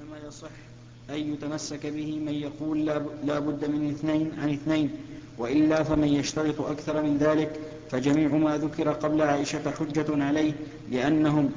إنما يصح أن يتمسك به من يقول لا بد من اثنين عن اثنين، وإلا فمن يشترط أكثر من ذلك فجميع ما ذكر قبل عائشة حجة عليه، لأنهم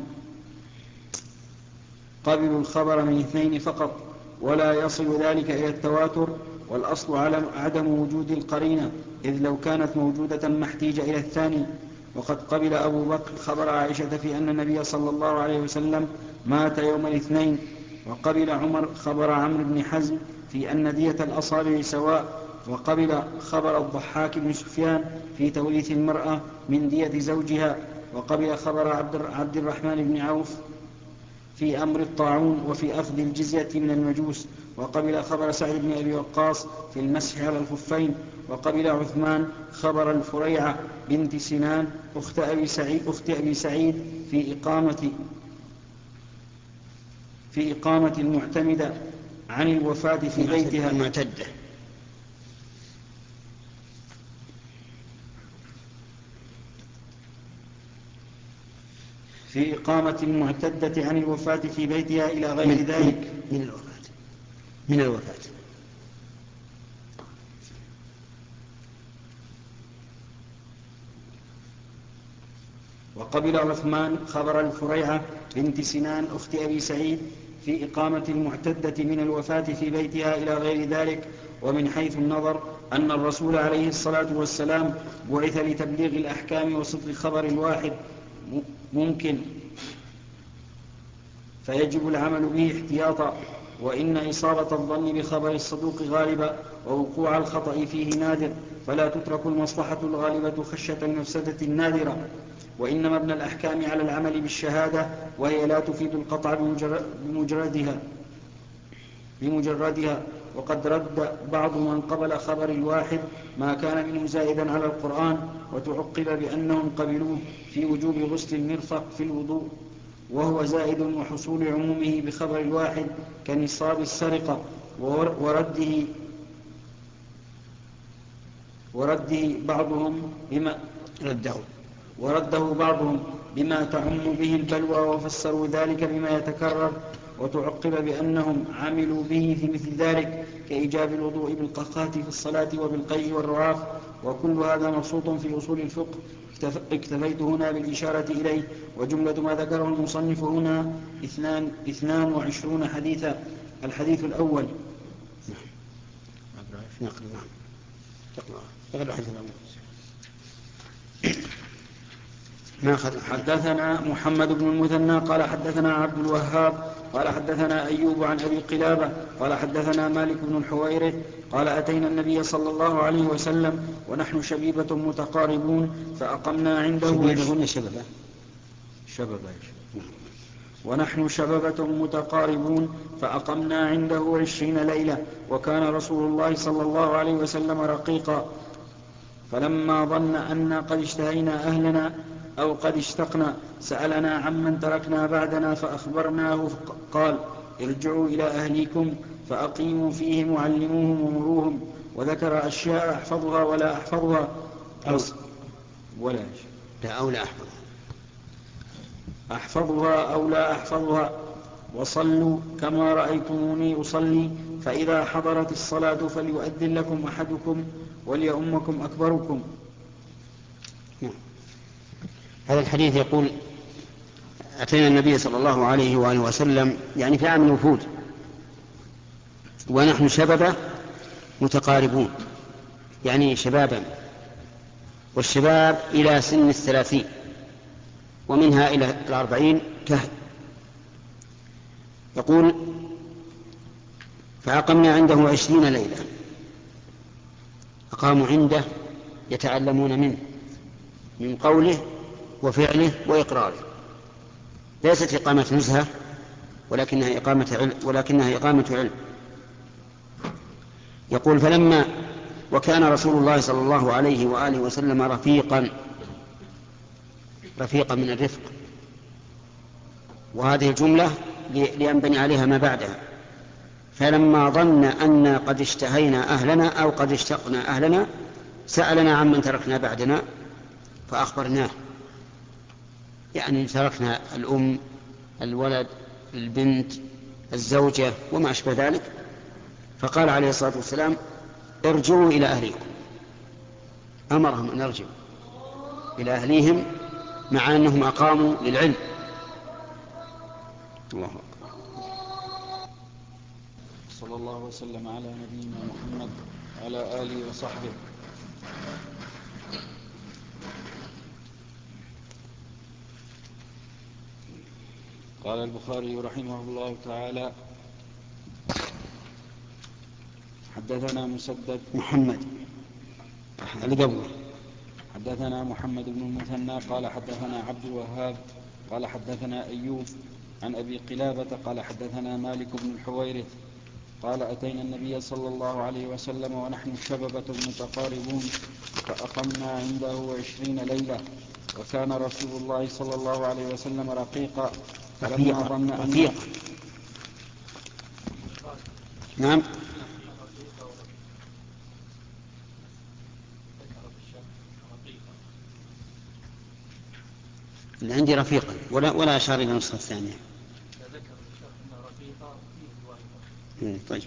قبلوا الخبر من اثنين فقط، ولا يصل ذلك إلى التواتر، والأصل عدم وجود القرينة، إذ لو كانت موجودة ما احتيج إلى الثاني. وقد قبل أبو بكر خبر عائشة في أن النبي صلى الله عليه وسلم مات يوم الاثنين، وقبل عمر خبر عمرو بن حزم في أن دية الأصابع سواء، وقبل خبر الضحاك بن سفيان في توريث المرأة من دية زوجها، وقبل خبر عبد الرحمن بن عوف في أمر الطاعون وفي أخذ الجزية من المجوس، وقبل خبر سعد بن أبي وقاص في المسح على الخفين، وقبل عثمان خبر الفريعة بنت سنان أخت أبي سعيد في إقامة المعتمدة عن الوفاة في بيتها في إقامة المعتدة عن الوفاة في بيتها إلى غير ذلك من الوفاة. وقبل عثمان خبر الفريعة بنت سنان أخت أبي سعيد في إقامة المعتدة من الوفاة في بيتها إلى غير ذلك. ومن حيث النظر أن الرسول عليه الصلاة والسلام بعث لتبليغ الأحكام وصدق خبر الواحد ممكن، فيجب العمل به احتياطا، وإن إصابة الظن بخبر الصدوق غالبة ووقوع الخطأ فيه نادر، فلا تترك المصلحة الغالبة خشية المفسدة النادرة. وإنما ابن الأحكام على العمل بالشهادة، وهي لا تفيد القطع بمجردها. وقد رد بعض من قبل خبر الواحد ما كان منه زائدا على القرآن، وتعقب بأنهم قبلوه في وجوب غسل المرفق في الوضوء، وهو زائد، وحصول عمومه بخبر الواحد كنصاب السرقة، ورده بعضهم بما تعم به البلوى، وفسروا ذلك بما يتكرر، وتعقب بأنهم عملوا به في مثل ذلك كإيجاب الوضوء بالقحقات في الصلاة وبالقيء والرعاف، وكل هذا مبسوط في أصول الفقه، اكتفيت هنا بالإشارة إليه. وجملة ما ذكره المصنف هنا 22 حديثا. الحديث الأول حدثنا محمد بن المثنى قال حدثنا عبد الوهاب قال حدثنا أيوب عن أبي قلابة قال حدثنا مالك بن الحويرث قال أتينا النبي صلى الله عليه وسلم ونحن شبيبة متقاربون فأقمنا عنده ونحن شببة متقاربون فأقمنا عنده 20 ليلة، وكان رسول الله صلى الله عليه وسلم رقيقا، فلما ظن أن قد اشتهينا أهلنا أو قد اشتقنا سألنا عمن تركنا بعدنا فأخبرناه، قال ارجعوا إلى أهليكم فأقيموا فيهم وعلموهم ومروهم، وذكر أشياء أحفظها ولا أحفظها أحفظها أو لا أحفظها، وصلوا كما رأيتموني أصلي، فإذا حضرت الصلاة فليؤذن لكم أحدكم وليؤمكم أكبركم. هذا الحديث يقول أتينا النبي صلى الله عليه وآله وسلم يعني في عام الوفود، ونحن شبابا متقاربون يعني شبابا، والشباب إلى سن 30 ومنها إلى 40 كهل. يقول فأقمنا عنده 20 ليلة، أقاموا عنده يتعلمون منه من قوله وفعله وإقراره، ليست إقامة نزهة ولكنها إقامة علم. يقول فلما وكان رسول الله صلى الله عليه وآله وسلم رفيقا من الرفق، وهذه الجملة لينبني عليها ما بعدها. فلما ظن أن قد اشتهينا أهلنا أو قد اشتقنا أهلنا سألنا عمن تركنا بعدنا فأخبرناه، يعني تركنا الأم، الولد، البنت، الزوجة وما أشبه ذلك، فقال عليه الصلاة والسلام ارجعوا إلى أهليكم، أمرهم أن يرجعوا إلى أهليهم مع أنهم أقاموا للعلم. الله أكبر. صلى الله وسلم على نبينا محمد وعلى آله وصحبه. قال البخاري رحمه الله تعالى: حدثنا مسدد محمد اللي قبله حدثنا محمد بن المثنى قال حدثنا عبد الوهاب قال حدثنا أيوب عن أبي قلابة قال حدثنا مالك بن الحويرث قال أتينا النبي صلى الله عليه وسلم ونحن شببة متقاربون فأقمنا عنده 20 ليلة، وكان رسول الله صلى الله عليه وسلم رقيقا. رفيق. نعم. اللي عندي رفيقا ولا أشار إلى النسخة الثانية. طيب.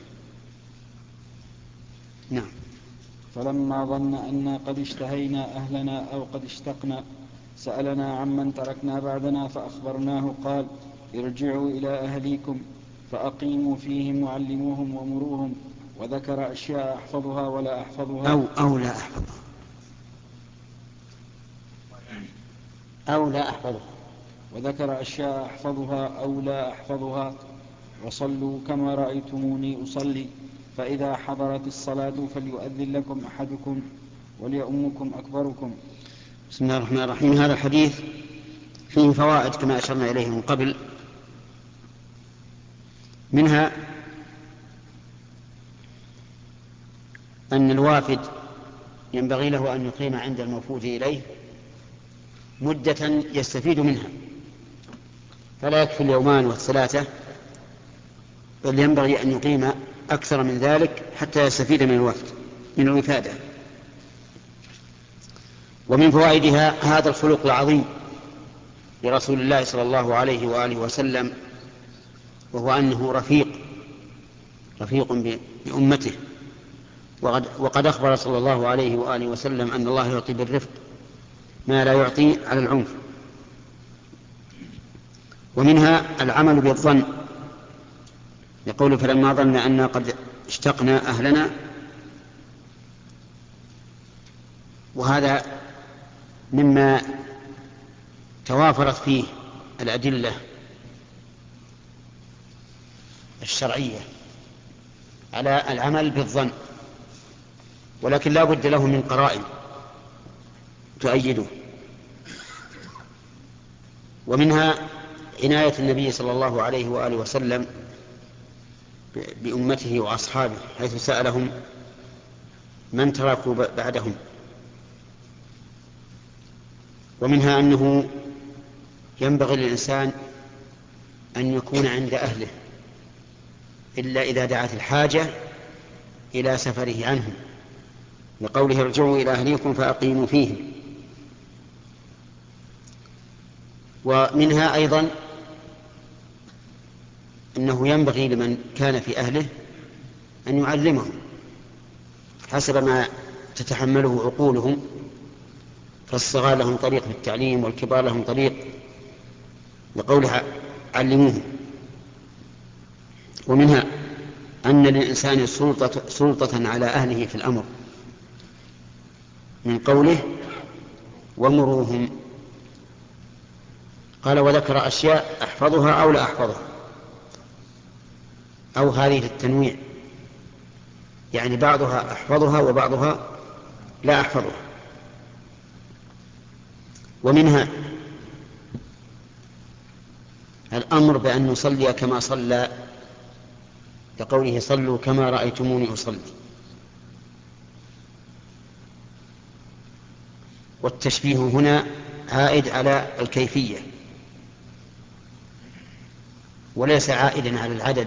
نعم. فلما ظن أن قد اشتهينا أهلنا أو قد اشتقنا سألنا عمن تركنا بعدنا فأخبرناه قال: ارجعوا إلى أهليكم فأقيموا فيهم وعلموهم ومروهم، وذكر أشياء أحفظها ولا أحفظها أو لا أحفظها وذكر أشياء أحفظها أو لا أحفظها. وصلوا كما رأيتموني أصلي، فإذا حضرت الصلاة فليؤذن لكم أحدكم وليؤمكم أكبركم. بسم الله الرحمن الرحيم. هذا الحديث فيه فوائد كما أشرنا إليه من قبل، منها أن الوافد ينبغي له أن يقيم عند الموفود إليه مدة يستفيد منها، فلا يكفي اليومان والثلاثة، بل ينبغي أن يقيم أكثر من ذلك حتى يستفيد من الوفادة. ومن فوائدها هذا الخلق العظيم لرسول الله صلى الله عليه وآله وسلم، وهو أنه رفيق بأمته، وقد أخبر صلى الله عليه وآله وسلم أن الله يعطي بالرفق ما لا يعطي على العنف. ومنها العمل بالظن، يقول: فلما ظن أن قد اشتقنا أهلنا. وهذا مما توافرت فيه الأدلة الشرعية على العمل بالظن، ولكن لا بد له من قرائن تؤيده. ومنها عناية النبي صلى الله عليه وآله وسلم بأمته وأصحابه، حيث سألهم من تركوا بعدهم. ومنها أنه ينبغي للإنسان أن يكون عند أهله إلا إذا دعت الحاجة إلى سفره عنهم، لقوله: ارجعوا إلى أهليكم فأقيموا فيهم. ومنها أيضا أنه ينبغي لمن كان في أهله أن يعلمهم حسب ما تتحمله عقولهم، فالصغار لهم طريق في التعليم والكبار لهم طريق، لقولها علموهم. ومنها أن للإنسان سلطة على أهله في الأمر، من قوله: ومروهم. قال: وذكر أشياء أحفظها أو لا أحفظها، أو هذه للتنويع، يعني بعضها أحفظها وبعضها لا أحفظها. ومنها الأمر بأن نصلي كما صلى، لقوله: صلوا كما رأيتموني أصلي. والتشبيه هنا عائد على الكيفية وليس عائدا على العدد،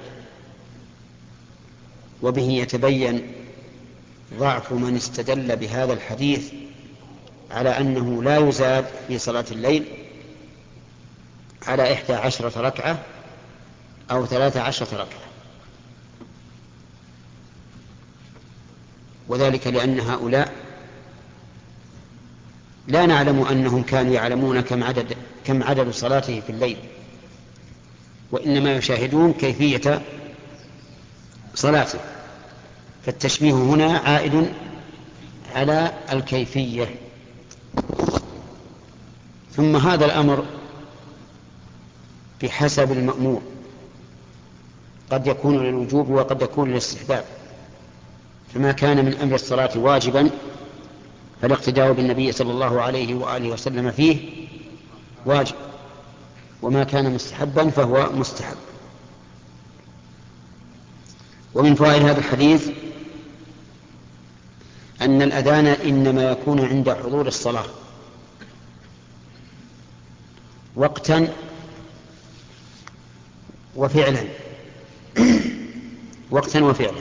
وبه يتبين ضعف من استدل بهذا الحديث على أنه لا يزاد في صلاة الليل على 11 ركعة أو 13 ركعة، وذلك لأن هؤلاء لا نعلم أنهم كانوا يعلمون كم عدد صلاته في الليل، وإنما يشاهدون كيفية صلاته، فالتشبيه هنا عائد على الكيفية. ثم هذا الأمر بحسب المأمور، قد يكون للوجوب وقد يكون للاستحباب، فما كان من أمر الصلاة واجبا فالاقتداء بالنبي صلى الله عليه وآله وسلم فيه واجب، وما كان مستحبا فهو مستحب. ومن فوائد هذا الحديث أن الأذان إنما يكون عند حضور الصلاة وقتا وفعلا وقتا وفعلا،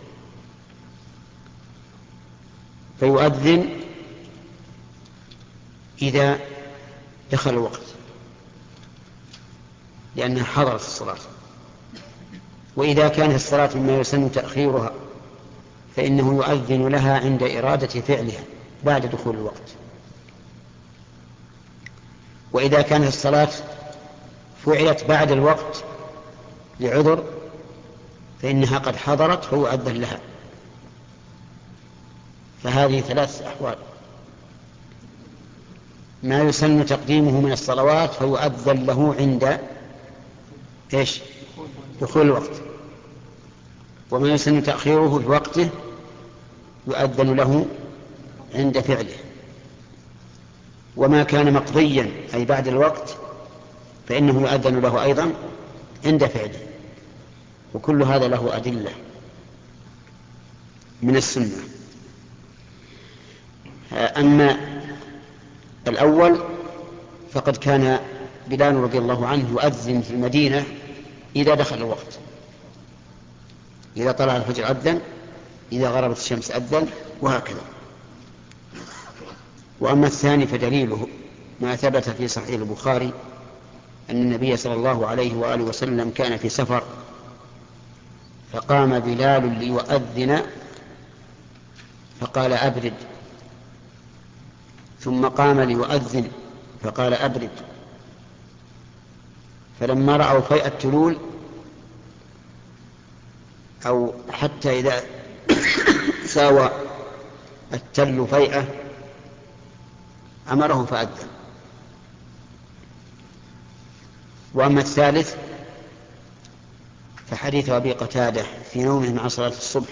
فيؤذن إذا دخل الوقت لأنها حضرت الصلاة، وإذا كانت الصلاة مما يسن تأخيرها فإنه يؤذن لها عند إرادة فعلها بعد دخول الوقت، وإذا كانت الصلاة فعلت بعد الوقت لعذر فإنها قد حضرت فيؤذن لها. فهذه 3 أحوال: ما يسن تقديمه من الصلوات فيؤذن له عند دخول الوقت، وما يسن تأخيره في وقته يؤذن له عند فعله، وما كان مقضيا أي بعد الوقت فإنه يؤذن له أيضا عند فعله. وكل هذا له أدلة من السنة. أما الأول فقد كان بلال رضي الله عنه يؤذن في المدينة إذا دخل الوقت، إذا طلع الفجر أذن، إذا غربت الشمس أذن، وهكذا. وأما الثاني فدليله ما ثبت في صحيح البخاري أن النبي صلى الله عليه وآله وسلم كان في سفر فقام بلال ليؤذن فقال أبرد، ثم قام ليؤذن فقال أبرد، فلما رأوا فيء التلول أو حتى إذا ساوى التل فيئة أمره فأذن. وأما الثالث فحديث أبي قتادة في نومهم عن صلاة الصبح،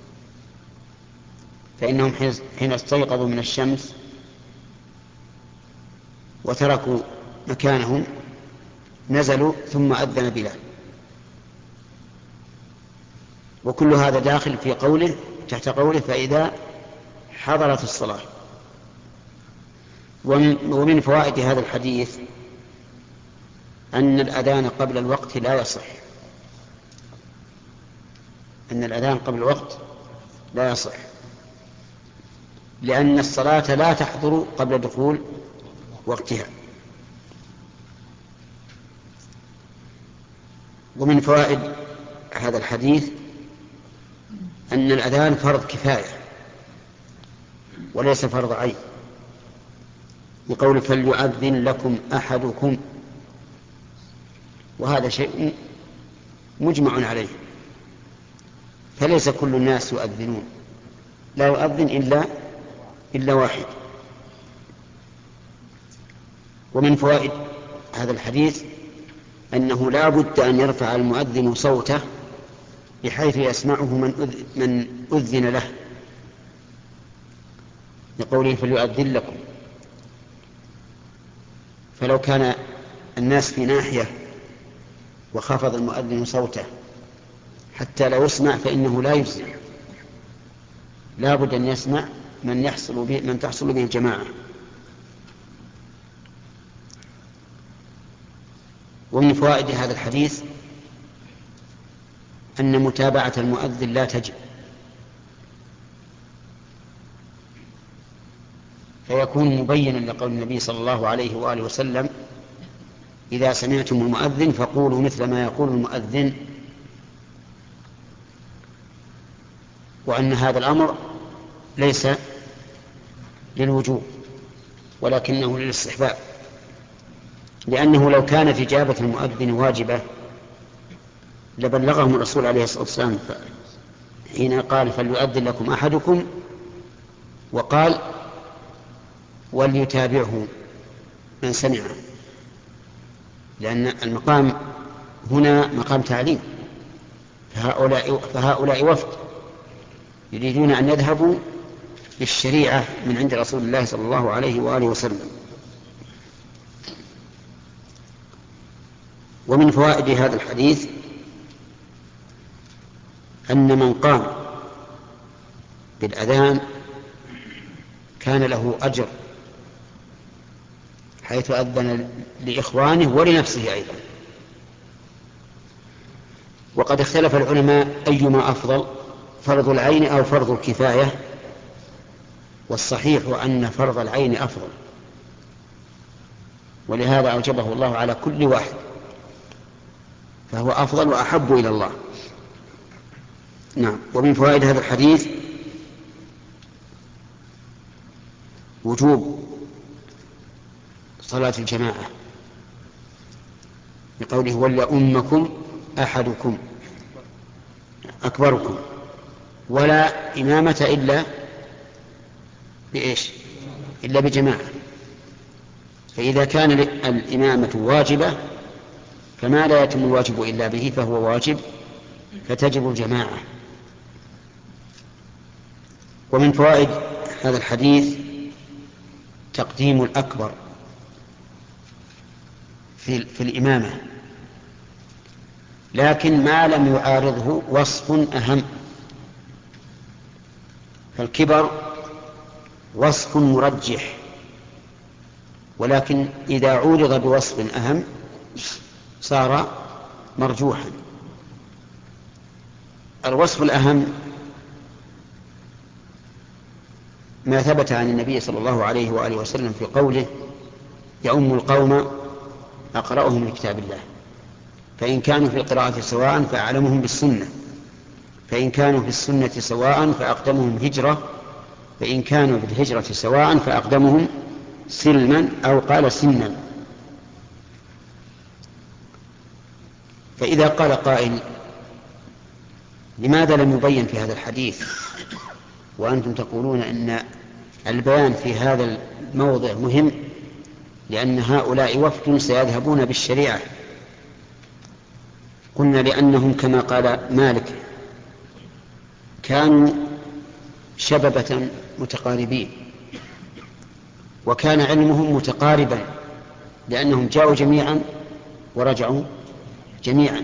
فإنهم حين استيقظوا من الشمس وتركوا مكانهم نزلوا ثم أذن بلال. وكل هذا داخل في قوله تحت قوله فإذا حضرت الصلاة. ومن فوائد هذا الحديث أن الأذان قبل الوقت لا يصح، أن الأذان قبل الوقت لا يصح، لأن الصلاة لا تحضر قبل دخول وقتها. ومن فوائد هذا الحديث أن الأذان فرض كفاية وليس فرض عين، بقول فليؤذن لكم أحدكم، وهذا شيء مجمع عليه، فليس كل الناس يؤذنون، لا يؤذن إلا واحد. ومن فوائد هذا الحديث أنه لا بد أن يرفع المؤذن صوته بحيث يسمعه من أذن له، لقوله فليؤذن لكم. فلو كان الناس في ناحية وخفض المؤذن صوته حتى لا يسمع فإنه لا يجزي، لا بد أن يسمع من تحصل به الجماعة. ومن فوائد هذا الحديث أن متابعة المؤذن لا تجب، فيكون مبينا لقول النبي صلى الله عليه وآله وسلم إذا سمعتم المؤذن فقولوا مثل ما يقول المؤذن، وأن هذا الأمر ليس للوجوب ولكنه للاستحباب، لأنه لو كانت إجابة المؤذن واجبة لبلغهم الرسول عليه الصلاة والسلام حين قال فليؤذن لكم أحدكم، وقال وليتابعه من سمعه، لأن المقام هنا مقام تعليم، فهؤلاء وفد يريدون أن يذهبوا بالشريعة من عند رسول الله صلى الله عليه وآله وسلم. ومن فوائد هذا الحديث أن من قام بالأذان كان له أجر، حيث أذن لإخوانه ولنفسه أيضا. وقد اختلف العلماء أيما أفضل، فرض العين أو فرض الكفاية، والصحيح أن فرض العين أفضل، ولهذا أوجبه الله على كل واحد، فهو أفضل وأحب إلى الله. نعم. ومن فوائد هذا الحديث وجوب صلاة الجماعة، بقوله وليؤمكم أحدكم أكبركم، ولا إمامة إلا بإيش؟ إلا بجماعة. فإذا كان الإمامة واجبة فما لا يتم الواجب إلا به فهو واجب، فتجب الجماعة. ومن فوائد هذا الحديث تقديم الأكبر في الإمامة، لكن ما لم يعارضه وصف أهم، فالكبر وصف مرجح، ولكن إذا عورض بوصف أهم صار مرجوحا. الوصف الأهم ما ثبت عن النبي صلى الله عليه وآله وسلم في قوله يؤم القوم أقرأهم لكتاب الله، فإن كانوا في القراءة سواء فأعلمهم بالسنة، فإن كانوا في السنة سواء فأقدمهم هجرة، فإن كانوا في الهجرة سواء فأقدمهم سلما أو قال سنا. فإذا قال قائل لماذا لم يبين في هذا الحديث وأنتم تقولون أن البيان في هذا الموضع مهم، لأن هؤلاء وفد سيذهبون بالشريعة؟ قلنا لأنهم كما قال مالك كانوا شببة متقاربين، وكان علمهم متقاربا، لأنهم جاءوا جميعا ورجعوا جميعا،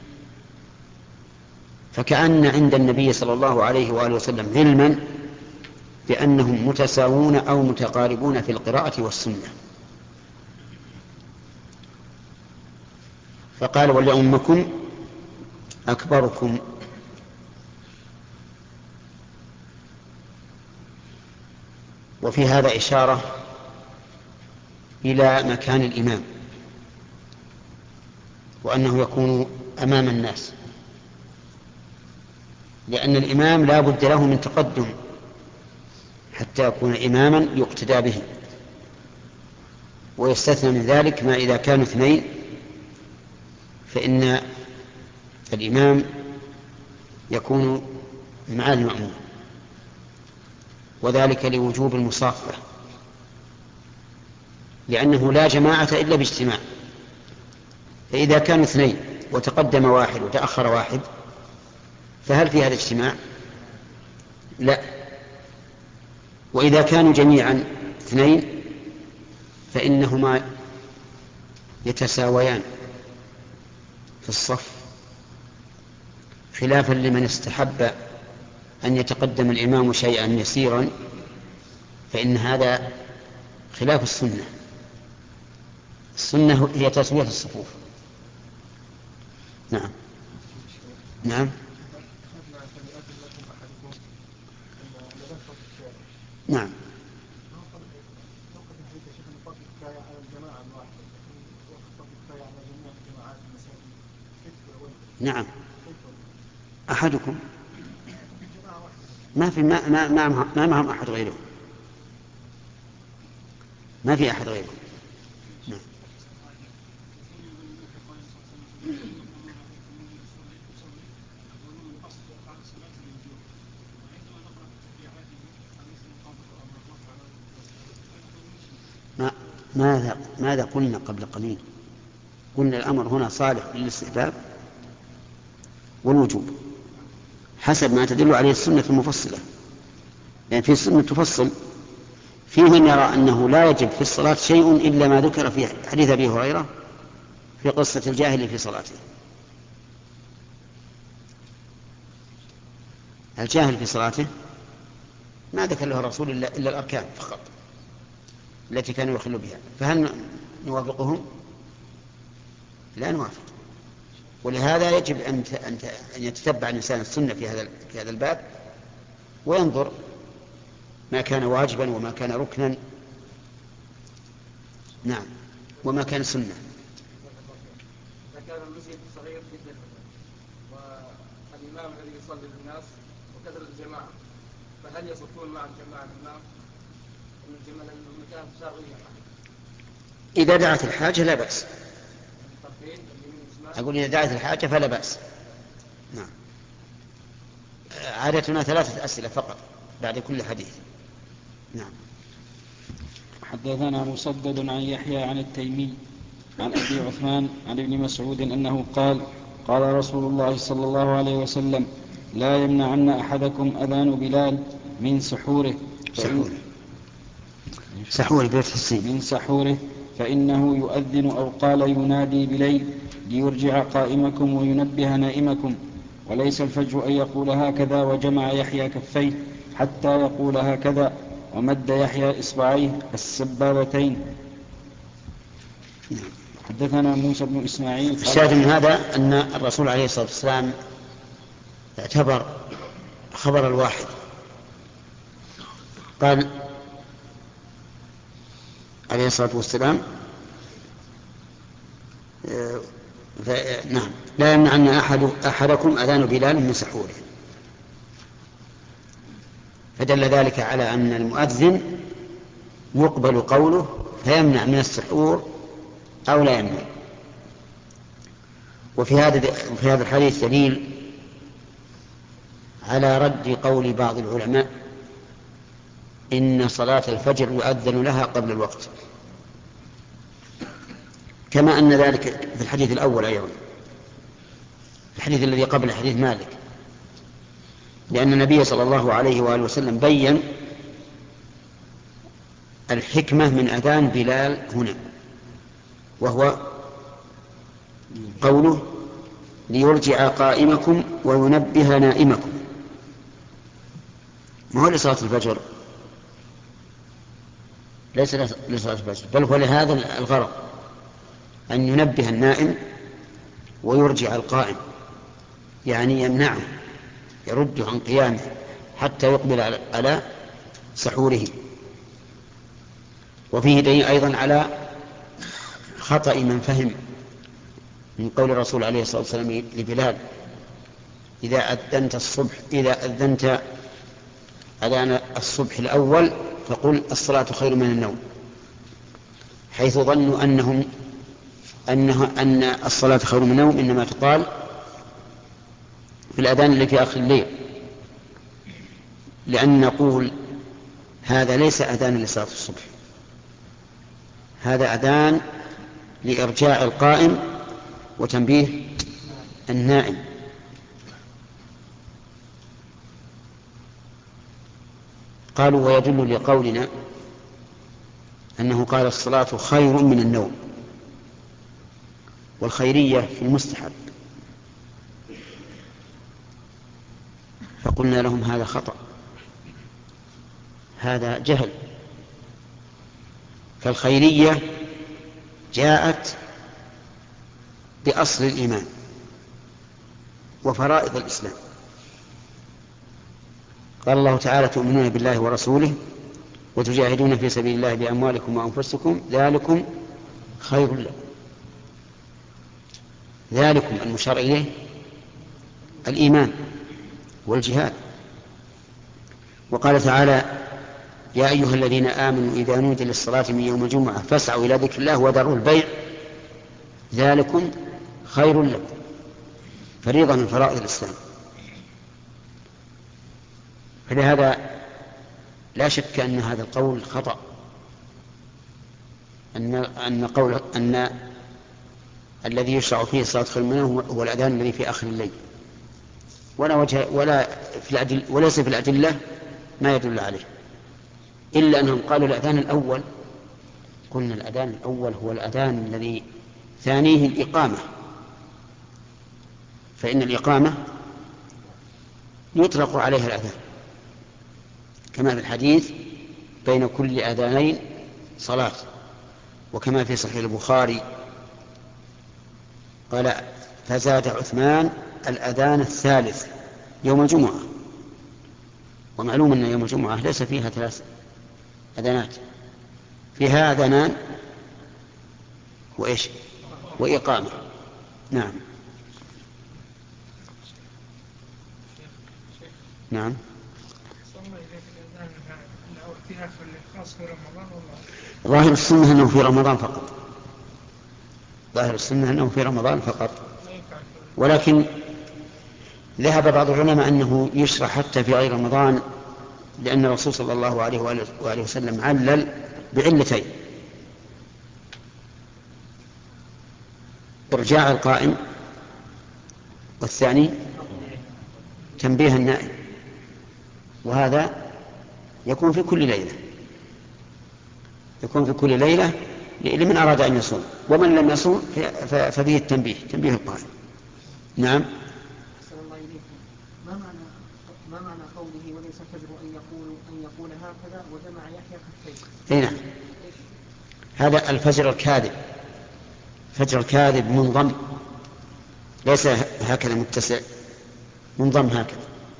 فكأن عند النبي صلى الله عليه وآله وسلم علما بأنهم متساوون أو متقاربون في القراءة والسنة. فقال وليؤمكم أكبركم، وفي هذا إشارة إلى مكان الإمام، وأنه يكون أمام الناس، لأن الإمام لا بد له من تقدم حتى يكون إماما يقتدى به. ويستثنى من ذلك ما إذا كانوا اثنين فإن الإمام يكون مع المأموم، وذلك لوجوب المصافة، لأنه لا جماعة إلا باجتماع. فإذا كانوا اثنين وتقدم واحد وتأخر واحد فهل في هذا اجتماع؟ لا. وإذا كانوا جميعا اثنين فإنهما يتساويان في الصف، خلافا لمن استحب أن يتقدم الإمام شيئا يسيرا، فإن هذا خلاف السنة. السنة هي تسوية الصفوف. نعم. نعم. نعم. نعم أحدكم ما معهم أحد غيره، ما في أحد غيره. نعم. ماذا قلنا قبل قليل؟ قلنا الأمر هنا صالح للاستحباب والوجوب حسب ما تدل عليه السنة المفصلة، لأن في السنة تفصل. في من يرى أنه لا يجب في الصلاة شيء إلا ما ذكر في حديث أبي هريرة في قصة الجاهل في صلاته. الجاهل في صلاته ما ذكر له الرسول إلا الأركان فقط التي كانوا يخلوا بها، فهل نوافقهم؟ لا نوافق. ولهذا يجب أن يتتبع الإنسان السنة في هذا الباب وينظر ما كان واجبا وما كان ركنا، نعم، وما كان سنة. إذا كان المسجد صغير جدا والإمام الذي يصلي بالناس وكثرة الجماعة، فهل يصفون مع الجماعة الإمام المكان صغير؟ إذا دعت الحاجة لا بأس. أقول إذا دعت الحاجة فلا بأس. نعم. عادتنا 3 أسئلة فقط بعد كل حديث. نعم. حدثنا مسدد عن يحيى عن التيمي عن أبي عثمان عن ابن مسعود أنه قال: قال رسول الله صلى الله عليه وسلم: لا يمنعن أحدكم أذان بلال من سحوره من سحوره فإنه يؤذن أو قال ينادي بليل ليرجع قائمكم وينبه نائمكم، وليس الفجر أن يقول هكذا وجمع يحيى كفيه حتى يقول هكذا ومد يحيى إصبعيه السبابتين. حدثنا موسى بن إسماعيل. الشاهد من هذا أن الرسول عليه الصلاة والسلام اعتبر خبر الواحد، قال عليه الصلاة والسلام: نعم، لا يمنعن أحدكم أذان بلال من سحوره. فدل ذلك على أن المؤذن يقبل قوله فيمنع من السحور أو لا يمنع. وفي هذا الحديث دليل على رد قول بعض العلماء إن صلاة الفجر يؤذن لها قبل الوقت، كما أن ذلك في الحديث الأول أيضا، الحديث الذي قبل حديث مالك، لأن النبي صلى الله عليه وآله وسلم بيّن الحكمة من أذان بلال هنا، وهو قوله ليرجع قائمكم وينبه نائمكم. ما هو لصلاة الفجر، ليس لصلاة الفجر، بل هو لهذا الغرض، أن ينبه النائم ويرجع القائم، يعني يمنعه، يرد عن قيامه حتى يقبل على سحوره. وفيه دليل أيضا على خطأ من فهم من قول الرسول عليه الصلاة والسلام لبلال: إذا أذنت أذان الصبح الأول فقل الصلاة خير من النوم، حيث ظنوا أن الصلاة خير من النوم إنما تقال في الأذان اللي في آخر الليل، لأن نقول هذا ليس أذان لصلاة الصبح، هذا أذان لإرجاع القائم وتنبيه النائم. قالوا ويدل لقولنا أنه قال الصلاة خير من النوم، والخيرية في المستحب، فقلنا لهم هذا خطأ، هذا جهل. فالخيرية جاءت بأصل الإيمان وفرائض الإسلام. قال الله تعالى: تؤمنون بالله ورسوله وتجاهدون في سبيل الله بأموالكم وأنفسكم ذلكم خير لكم. ذلكم المشار إليه الإيمان والجهاد. وقال تعالى: يا أيها الذين آمنوا إذا نودي للصلاة من يوم الجمعة فاسعوا إلى ذكر الله وذروا البيع ذلكم خير لكم. فريضة من فرائض الإسلام. فلهذا لا شك أن هذا القول خطأ، أن الذي يشرع فيه صلاة خير منه هو الأذان الذي في آخر الليل، وليس في الأدلة ما يدل عليه، إلا أنهم قالوا الأذان الأول. قلنا الأذان الأول هو الأذان الذي ثانيه الإقامة، فإن الإقامة يطلق عليها الأذان، كما في الحديث: بين كل أذانين صلاة. وكما في صحيح البخاري قال: فزاد عثمان الأذان الثالث يوم الجمعة. ومعلوم أن يوم الجمعة ليس فيها 3 أذانات، فيها أذانان وإقامة. نعم. نعم. ظاهر السنة أنه في رمضان فقط، ظاهر السنة أنه في رمضان فقط، ولكن ذهب بعض العلماء أنه يشرع حتى في غير رمضان، لأن الرسول صلى الله عليه وآله وسلم علل بعلتين: إرجاع القائم، والثاني تنبيه النائم. وهذا يكون في كل ليلة، يكون في كل ليلة لمن أراد أن يصوم، ومن لم يصوم ففيه التنبيه، تنبيه القائم. نعم. أحسن الله إليكم. ما معنى قوله وليس الفجر أن يقول هكذا وجمع يحيى كفيه؟ نعم، هذا الفجر الكاذب، فجر الكاذب منضم، ليس هكذا متسع، منضم هكذا،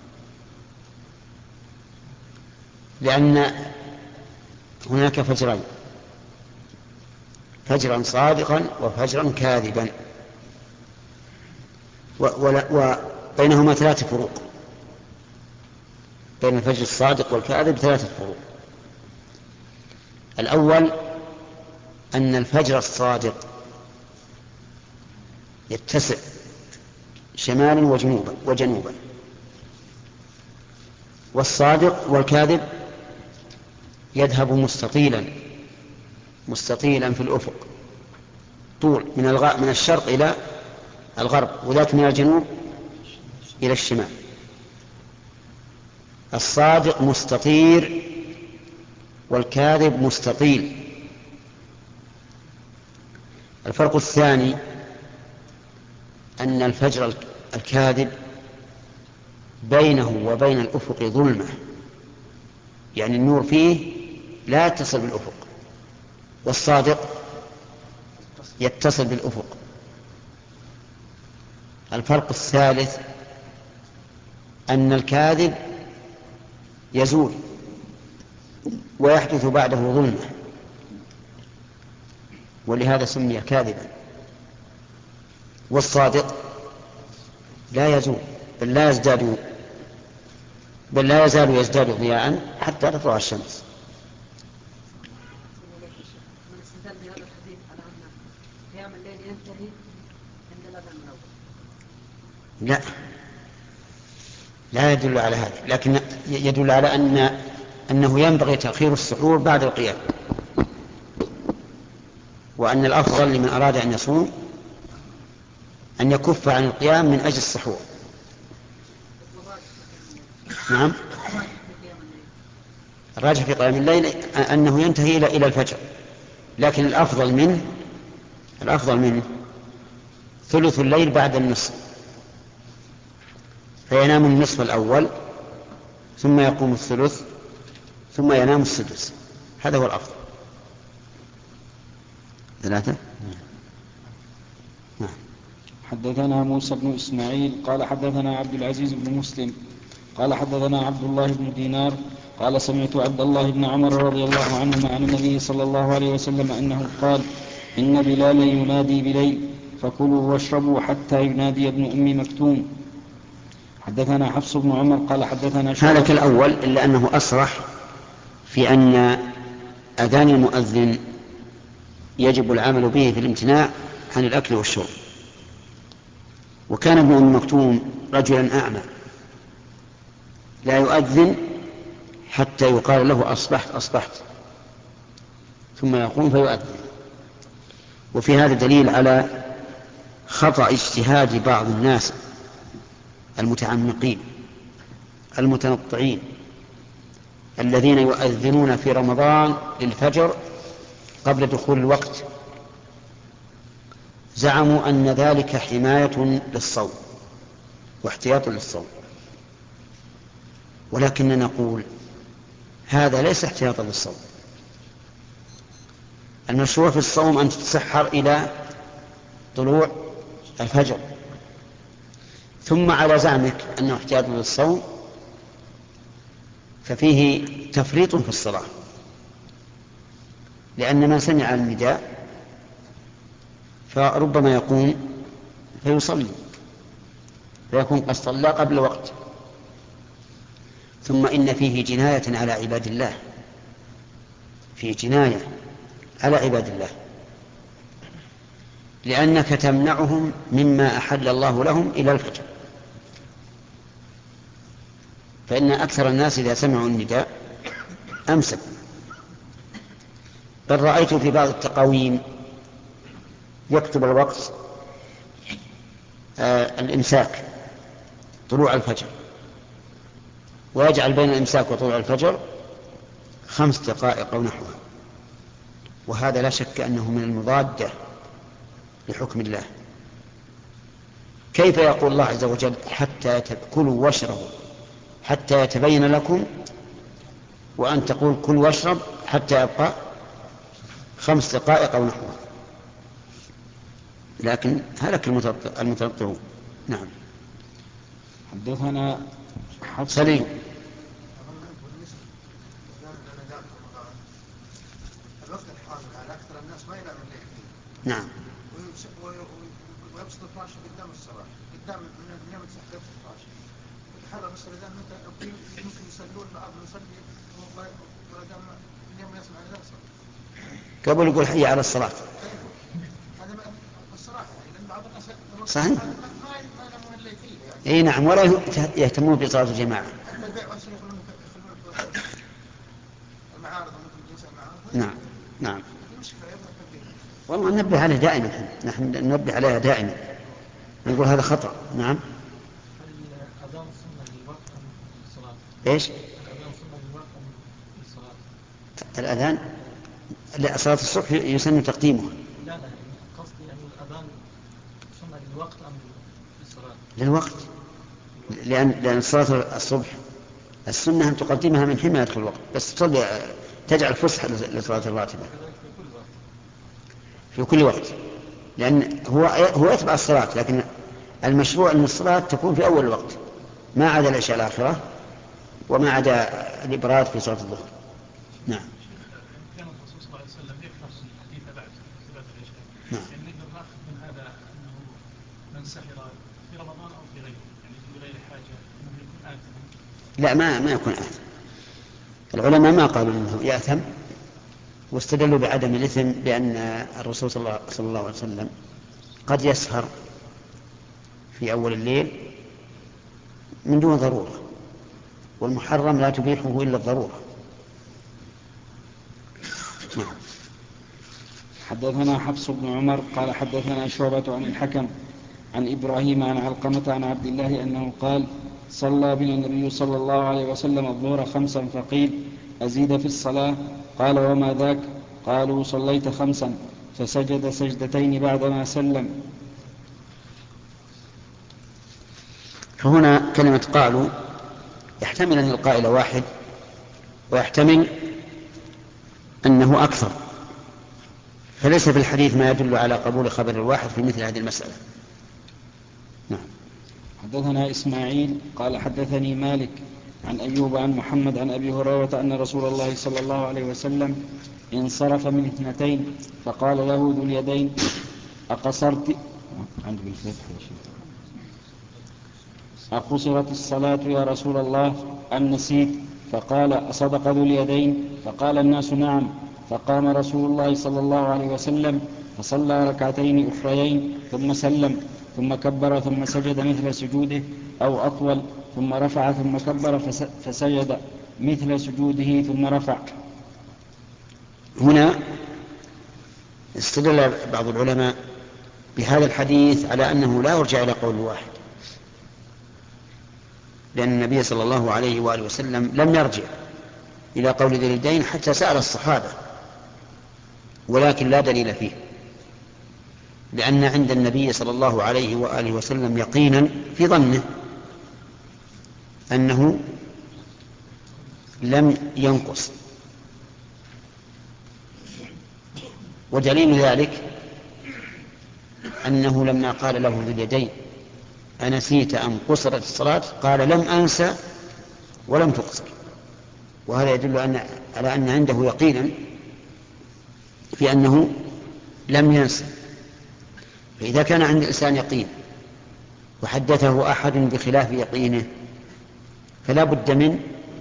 لأن هناك فجرين: فجرا صادقا وفجرا كاذبا، وبينهما 3 فروق. بين الفجر الصادق والكاذب 3 فروق. الأول أن الفجر الصادق يتسع شمالا وجنوبا، والصادق والكاذب يذهب مستطيلا في الأفق، طول من الشرق إلى الغرب، وذاك من الجنوب إلى الشمال. الصادق مستطير والكاذب مستطيل. الفرق الثاني أن الفجر الكاذب بينه وبين الأفق ظلمة، يعني النور فيه لا يتصل بالأفق، والصادق يتصل بالأفق. الفرق الثالث أن الكاذب يزول ويحدث بعده ظلمة، ولهذا سمي كاذبا. والصادق لا يزول، بل لا يزال يزداد ضياء حتى تطلع الشمس. لا يدل على هذا، لكن يدل على أنه ينبغي تأخير السحور بعد القيام، وأن الأفضل لمن أراد أن يصوم أن يكف عن القيام من أجل السحور. نعم. الراجح في قيام الليل أنه ينتهي إلى الفجر، لكن الأفضل منه ثلث الليل بعد النصف، فينام النصف الأول ثم يقوم الثلث ثم ينام السدس، هذا هو الأفضل. 3. نعم. حدثنا موسى بن إسماعيل قال حدثنا عبد العزيز بن مسلم قال حدثنا عبد الله بن دينار قال سمعت عبد الله بن عمر رضي الله عنهما عن النبي صلى الله عليه وسلم أنه قال: إن بلالا ينادي بليل فكلوا واشربوا حتى ينادي ابن أم مكتوم. حدثنا حفص بن عمر قال حدثنا هذا كالأول إلا أنه أصرح في أن أذان المؤذن يجب العمل به في الامتناع عن الأكل والشرب. وكان ابن أم مكتوم رجلا أعمى لا يؤذن حتى يقال له أصبحت أصبحت ثم يقوم فيؤذن. وفي هذا دليل على خطأ اجتهاد بعض الناس المتعمقين المتنطعين الذين يؤذنون في رمضان للفجر قبل دخول الوقت. زعموا أن ذلك حماية للصوم واحتياط للصوم، ولكننا نقول هذا ليس احتياطا للصوم. المشروع في الصوم أن تتسحر إلى طلوع الفجر، ثم على زعمك أنه احتياط للصوم ففيه تفريط في الصلاة، لأن من سمع النداء فربما يقوم فيصلي فيكون قد صلى قبل وقت. ثم إن فيه جناية على عباد الله، فيه جناية على عباد الله، لأنك تمنعهم مما أحل الله لهم إلى الفجر. فإن أكثر الناس إذا سمعوا النداء أمسكوا. بل رأيت في بعض التقاويم يكتب الوقت الإمساك طلوع الفجر، ويجعل بين الإمساك وطلوع الفجر 5 دقائق أو نحوها، وهذا لا شك أنه من المضادة لحكم الله. كيف يقول الله عز وجل حتى تأكلوا واشربوا حتى يتبين لكم، وأن تقول كل واشرب حتى يبقى 5 دقائق أو نحوها؟ لكن هلك المتنطعون. نعم. حدثنا سليم. الوقت الحاضر على أكثر الناس ما ينام الليل. نعم. ويبسط الفراش قدام الصلاة قدام من يوم تسحب الفراش يتحرى مثل إذا ممكن يصلون بعض يصلي ولدام اليوم يسمع الناس قبل يقول حي على الصلاة. هذا الصراحة لأن بعض الناس صحيح. ما ينامون الليل فيه اي نعم، ولا يهتمون بصلاة الجماعة. حتى البيع والشراء يخلون المعارض وممكن الإنسان معارض. نعم نعم. والله ننبه عليه دائما، نحن ننبه عليها دائما، نقول هذا خطأ. نعم. الأذان سنة للوقت أم للصلاة؟ ايش؟ الأذان سنة للوقت أم للصلاة؟ الأذان لصلاة الصبح يسن تقديمه. لا قصدي يعني الأذان سنة للوقت أم للصلاة؟ للوقت، لأن صلاة الصبح السنة أن تقدمها من حين ما يدخل الوقت، بس تصلي تجعل فسحة لصلاة الراتبة في كل وقت، لأن هو يتبع الصلاة، لكن المشروع أن الصلاة تكون في أول الوقت ما عدا العشاء الآخرة وما عدا الإبراد في صلاة الظهر. نعم. كان الرسول صلى الله عليه وسلم يكره الحديث بعد العشاء. نعم. يعني نقدر ناخذ من هذا أنه من سحر في رمضان أو في غيره، يعني في غير حاجة أنه يكون آثما. لا، ما يكون آثم. العلماء ما قالوا أنه يأثم، واستدلوا بعدم الإثم بأن الرسول صلى الله عليه وسلم قد يسهر في أول الليل من دون ضرورة، والمحرم لا تبيحه إلا الضرورة. نعم. حدثنا حفص بن عمر قال حدثنا شعبة عن الحكم عن إبراهيم عن علقمة عن عبد الله أنه قال صلى بنا النبي صلى الله عليه وسلم الظهر 5 فقيل أزيد في الصلاة؟ قال وما ذاك؟ قالوا صليت 5 فسجد سجدتين بعدما سلم. فهنا كلمة قالوا يحتمل أن القائل واحد، ويحتمل أنه أكثر، فليس في الحديث ما يدل على قبول خبر الواحد في مثل هذه المسألة. نعم. حدثنا إسماعيل قال حدثني مالك عن أيوب عن محمد عن أبي هريرة أن رسول الله صلى الله عليه وسلم انصرف من 2 فقال له ذو اليدين أقصرت أقصرت الصلاة يا رسول الله أم نسيت؟ فقال: أصدق ذو اليدين؟ فقال الناس: نعم. فقام رسول الله صلى الله عليه وسلم فصلى ركعتين أخريين ثم سلم، ثم كبر ثم سجد مثل سجوده أو أطول، ثم رفع ثم كبر فسجد مثل سجوده ثم رفع. هنا استدل بعض العلماء بهذا الحديث على أنه لا يرجع إلى قول واحد، لأن النبي صلى الله عليه وآله وسلم لم يرجع إلى قول ذي اليدين حتى سأل الصحابة، ولكن لا دليل فيه، لأن عند النبي صلى الله عليه وآله وسلم يقينا في ظنه أنه لم ينقص. ودليل ذلك أنه لما قال له ذو اليدين: أنسيت أم قصرت الصلاة؟ قال: لم أنسى ولم تقصر. وهذا يدل على أن عنده يقينا في أنه لم ينسى. فإذا كان عند الإنسان يقين وحدثه أحد بخلاف يقينه فلا بد من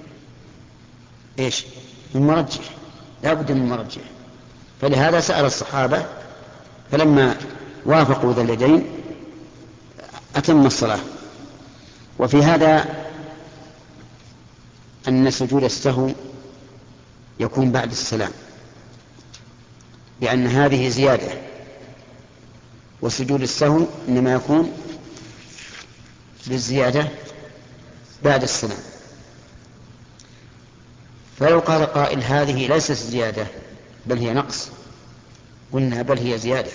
من مرجح، لا بد من مرجح. فلهذا سأل الصحابة، فلما وافقوا ذا اليدين أتم الصلاة. وفي هذا أن سجود السهو يكون بعد السلام، لأن هذه زيادة، وسجود السهو إنما يكون بالزيادة بعد السلام. فلو قال قائل: هذه ليست زيادة بل هي نقص، قلنا: بل هي زيادة،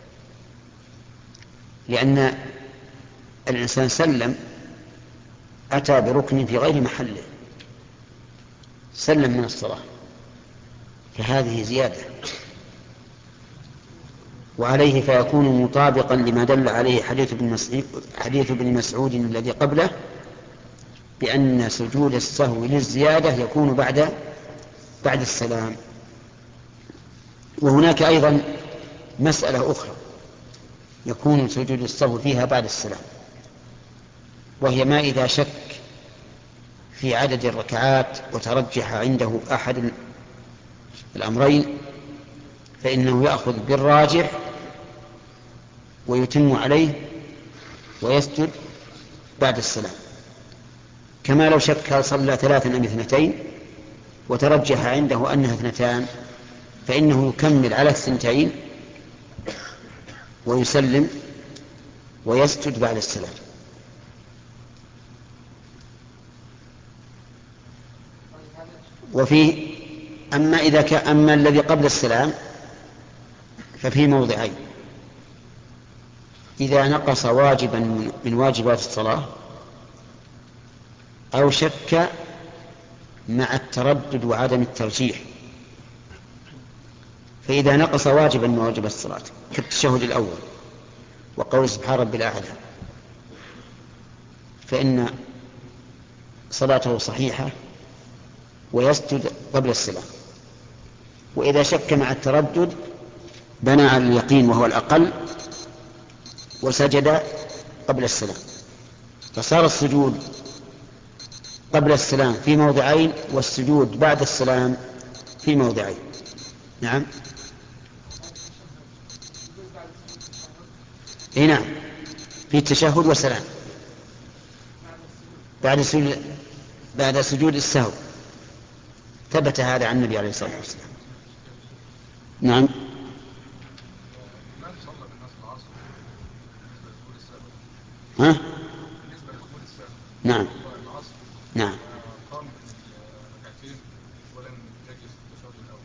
لأن الإنسان سلم، أتى بركن في غير محله، سلم من الصلاة، فهذه زيادة، وعليه فيكون مطابقا لما دل عليه حديث ابن مسعود الذي قبله، بأن سجود السهو للزيادة يكون بعد السلام. وهناك أيضا مسألة أخرى يكون سجود السهو فيها بعد السلام، وهي ما إذا شك في عدد الركعات وترجح عنده أحد الأمرين، فإنه يأخذ بالراجح ويتم عليه ويسجد بعد السلام، كما لو شك هل صلى 3 أم 2 وترجح عنده أنها 2، فإنه يكمل على 2 ويسلم ويسجد بعد السلام. وفي أما الذي قبل السلام ففي موضعين: إذا نقص واجبا من واجبات الصلاة، أو شك مع التردد وعدم الترجيح. فإذا نقص واجبا من واجبات الصلاة كالتشهد الأول وقول سبحان ربي الأعلى، فإن صلاته صحيحة ويسجد قبل السلام. وإذا شك مع التردد بنى على اليقين وهو الأقل وسجد قبل السلام، فصار السجود قبل السلام في موضعين والسجود بعد السلام في موضعين. نعم. نعم، في التشهد والسلام بعد سجود السهو، ثبت هذا عن النبي عليه الصلاة والسلام. نعم. ها؟ نعم. نعم. قام ركعتين ولم يجلس في التشهد الأول،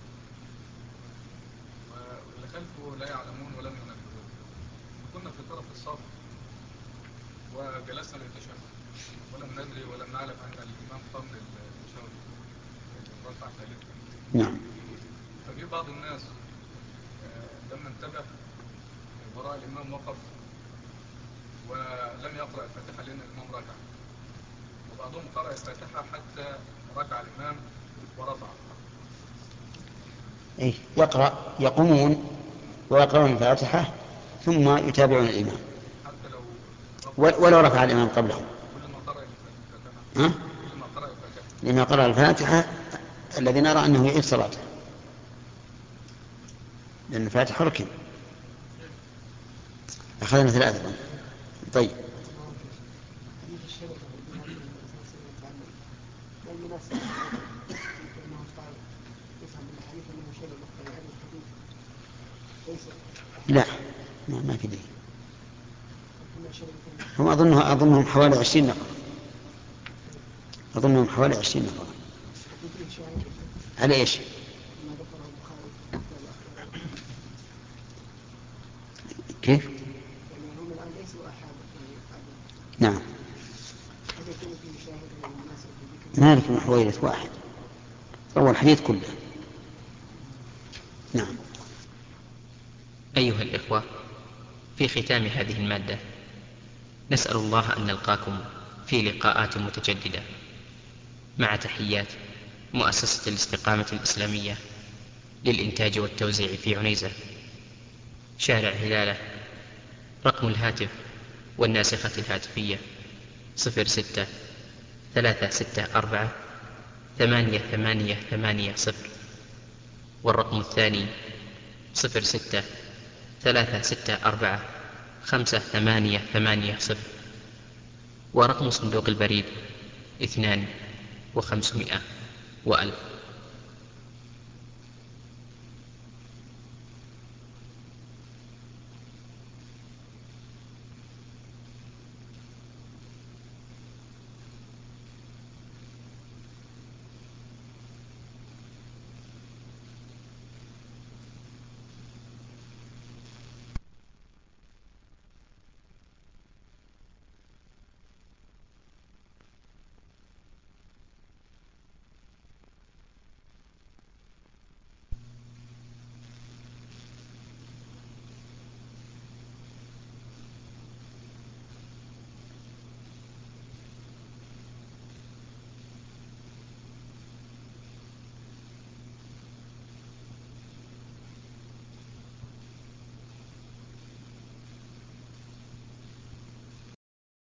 واللي خلفه لا يعلمون ولم ينبهون، كنا في طرف الصف وجلسنا للتشهد ولم ندري ولم نعلم أن الإمام قام للتشهد الركعة الثالثة. نعم. فجي بعض الناس لما انتبه وراء الإمام وقف ولم يقرأ الفاتحة لأن الإمام ركع، وبعضهم قرأ الفاتحة حتى ركع الإمام ورفع. يقومون ويقرؤون الفاتحة ثم يتابعون الإمام حتى لو ولو رفع الإمام قبلهم. كل ما ها؟ لما قرأ الفاتحة الذي نرى أنه يعيد صلاته، لأن الفاتحة ركن. أخذنا 3. طيب لا ما في دليل. هم أظنهم حوالي 20 نفر. أظنهم حوالي 20 نفر. على إيش؟ كيف؟ نعم مالك بن حويرث واحد روى الحديث كله. نعم. أيها الإخوة، في ختام هذه المادة نسأل الله أن نلقاكم في لقاءات متجددة، مع تحيات مؤسسة الاستقامة الإسلامية للإنتاج والتوزيع في عنيزة، شارع هلالة. رقم الهاتف والناسخة الهاتفية 06-364-8880، والرقم الثاني 06-364-5880، ورقم صندوق البريد 2500 و1000.